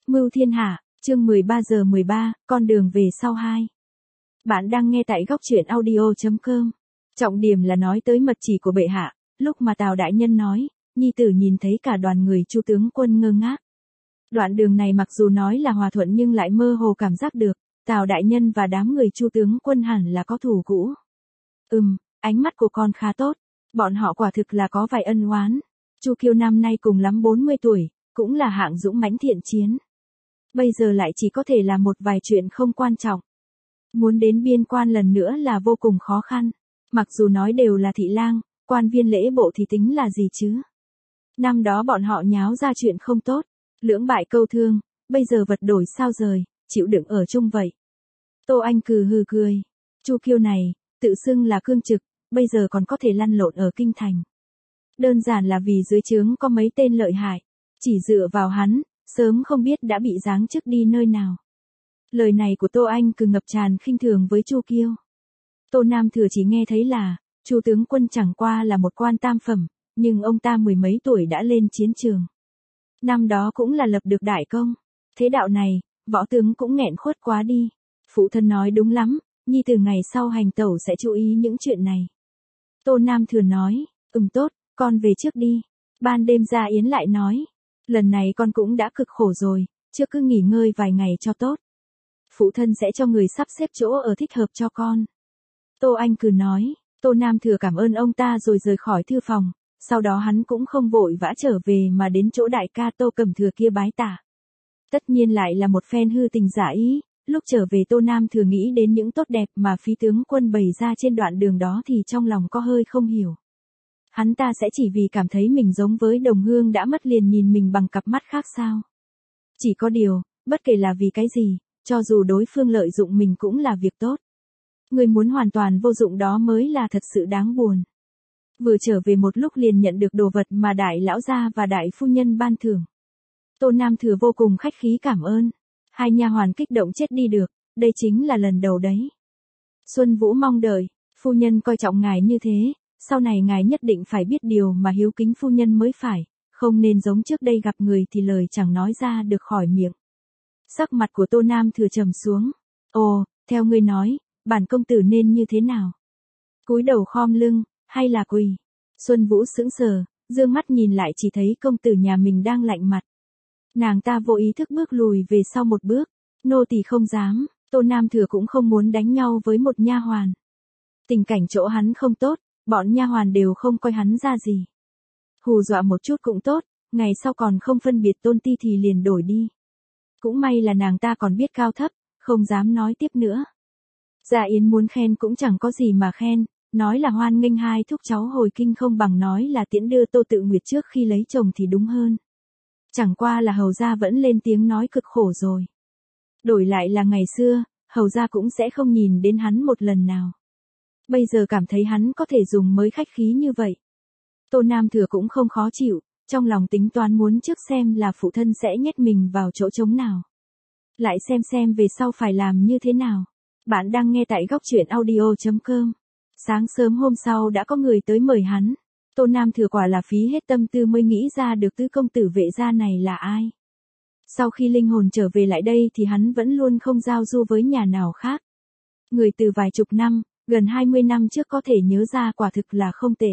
Mưu Thiên Hạ, chương 13 giờ 13, con đường về sau 2. Bạn đang nghe tại góc truyện audio.com. Trọng điểm là nói tới mật chỉ của bệ hạ, lúc mà Tào đại nhân nói, nhi tử nhìn thấy cả đoàn người Chu tướng quân ngơ ngác. Đoạn đường này mặc dù nói là hòa thuận nhưng lại mơ hồ cảm giác được, Tào đại nhân và đám người Chu tướng quân hẳn là có thù cũ. Ánh mắt của con khá tốt, bọn họ quả thực là có vài ân oán. Chu Kiêu năm nay cùng lắm 40 tuổi, cũng là hạng dũng mãnh thiện chiến. Bây giờ lại chỉ có thể là một vài chuyện không quan trọng. Muốn đến biên quan lần nữa là vô cùng khó khăn. Mặc dù nói đều là thị lang, quan viên lễ bộ thì tính là gì chứ. Năm đó bọn họ nháo ra chuyện không tốt, lưỡng bại câu thương, bây giờ vật đổi sao rời, chịu đựng ở chung vậy. Tô Anh hừ cười. Chu Kiêu này, tự xưng là cương trực, bây giờ còn có thể lăn lộn ở kinh thành. Đơn giản là vì dưới trướng có mấy tên lợi hại, chỉ dựa vào hắn, sớm không biết đã bị giáng chức đi nơi nào. Lời này của Tô Anh ngập tràn khinh thường với Chu Kiêu. Tô Nam Thừa chỉ nghe thấy là, Chu tướng quân chẳng qua là một quan tam phẩm, nhưng ông ta mười mấy tuổi đã lên chiến trường. Năm đó cũng là lập được đại công. Thế đạo này, võ tướng cũng nghẹn khuất quá đi. Phụ thân nói đúng lắm, nhi từ ngày sau hành tẩu sẽ chú ý những chuyện này. Tô Nam Thừa nói, tốt, con về trước đi. Ban đêm ra Yến lại nói, lần này con cũng đã cực khổ rồi, trước cứ nghỉ ngơi vài ngày cho tốt. Phụ thân sẽ cho người sắp xếp chỗ ở thích hợp cho con. Tô Anh nói, Tô Nam Thừa cảm ơn ông ta rồi rời khỏi thư phòng, sau đó hắn cũng không vội vã trở về mà đến chỗ đại ca Tô Cẩm Thừa kia bái tạ. Tất nhiên lại là một phen hư tình giả ý, lúc trở về Tô Nam Thừa nghĩ đến những tốt đẹp mà Phí tướng quân bày ra trên đoạn đường đó thì trong lòng có hơi không hiểu. Hắn ta sẽ chỉ vì cảm thấy mình giống với đồng hương đã mất liền nhìn mình bằng cặp mắt khác sao? Chỉ có điều, bất kể là vì cái gì, cho dù đối phương lợi dụng mình cũng là việc tốt. Người muốn hoàn toàn vô dụng đó mới là thật sự đáng buồn. Vừa trở về một lúc liền nhận được đồ vật mà đại lão gia và đại phu nhân ban thưởng. Tô Nam Thừa vô cùng khách khí cảm ơn. Hai nha hoàn kích động chết đi được, đây chính là lần đầu đấy. Xuân Vũ mong đợi, phu nhân coi trọng ngài như thế, sau này ngài nhất định phải biết điều mà hiếu kính phu nhân mới phải, không nên giống trước đây gặp người thì lời chẳng nói ra được khỏi miệng. Sắc mặt của Tô Nam Thừa trầm xuống. Ồ, theo ngươi nói, bản công tử nên như thế nào? Cúi đầu khom lưng, hay là quỳ? Xuân Vũ sững sờ, dương mắt nhìn lại chỉ thấy công tử nhà mình đang lạnh mặt. Nàng ta vô ý thức bước lùi về sau một bước. Nô tỳ không dám. Tô Nam Thừa cũng không muốn đánh nhau với một nha hoàn. Tình cảnh chỗ hắn không tốt, bọn nha hoàn đều không coi hắn ra gì. Hù dọa một chút cũng tốt, ngày sau còn không phân biệt tôn ti thì liền đổi đi. Cũng may là nàng ta còn biết cao thấp, không dám nói tiếp nữa. Dạ Yến muốn khen cũng chẳng có gì mà khen, nói là hoan nghênh hai thúc cháu hồi kinh không bằng nói là tiễn đưa Tô Tự Nguyệt trước khi lấy chồng thì đúng hơn. Chẳng qua là hầu gia vẫn lên tiếng nói cực khổ rồi. Đổi lại là ngày xưa, hầu gia cũng sẽ không nhìn đến hắn một lần nào. Bây giờ cảm thấy hắn có thể dùng mới khách khí như vậy. Tô Nam Thừa cũng không khó chịu, trong lòng tính toán muốn trước xem là phụ thân sẽ nhét mình vào chỗ trống nào. Lại xem về sau phải làm như thế nào. Bạn đang nghe tại góc truyện audio.com. Sáng sớm hôm sau đã có người tới mời hắn. Tô Nam Thừa quả là phí hết tâm tư mới nghĩ ra được tứ công tử Vệ gia này là ai. Sau khi linh hồn trở về lại đây thì hắn vẫn luôn không giao du với nhà nào khác. Người từ vài chục năm, gần 20 năm trước có thể nhớ ra quả thực là không tệ.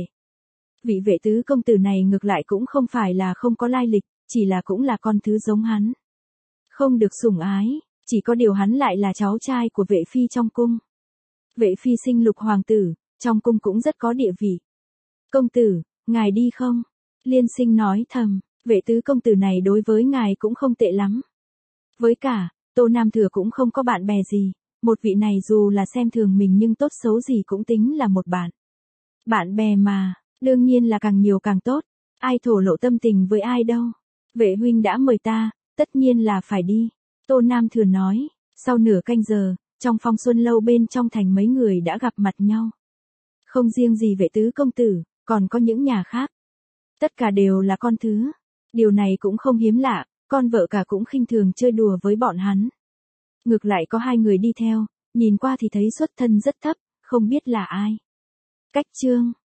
Vị Vệ tứ công tử này ngược lại cũng không phải là không có lai lịch, chỉ là cũng là con thứ giống hắn. Không được sủng ái, chỉ có điều hắn lại là cháu trai của Vệ phi trong cung. Vệ phi sinh Lục hoàng tử, trong cung cũng rất có địa vị. Công tử, ngài đi không? Liên Sinh nói thầm, Vệ tứ công tử này đối với ngài cũng không tệ lắm. Với cả, Tô Nam Thừa cũng không có bạn bè gì, một vị này dù là xem thường mình nhưng tốt xấu gì cũng tính là một bạn. Bạn bè mà, đương nhiên là càng nhiều càng tốt, ai thổ lộ tâm tình với ai đâu. Vệ huynh đã mời ta, tất nhiên là phải đi. Tô Nam Thừa nói, sau nửa canh giờ, trong Phong Xuân lâu bên trong thành mấy người đã gặp mặt nhau. Không riêng gì Vệ tứ công tử, còn có những nhà khác. Tất cả đều là con thứ. Điều này cũng không hiếm lạ, con vợ cả cũng khinh thường chơi đùa với bọn hắn. Ngược lại có hai người đi theo, nhìn qua thì thấy xuất thân rất thấp, không biết là ai. Cách chương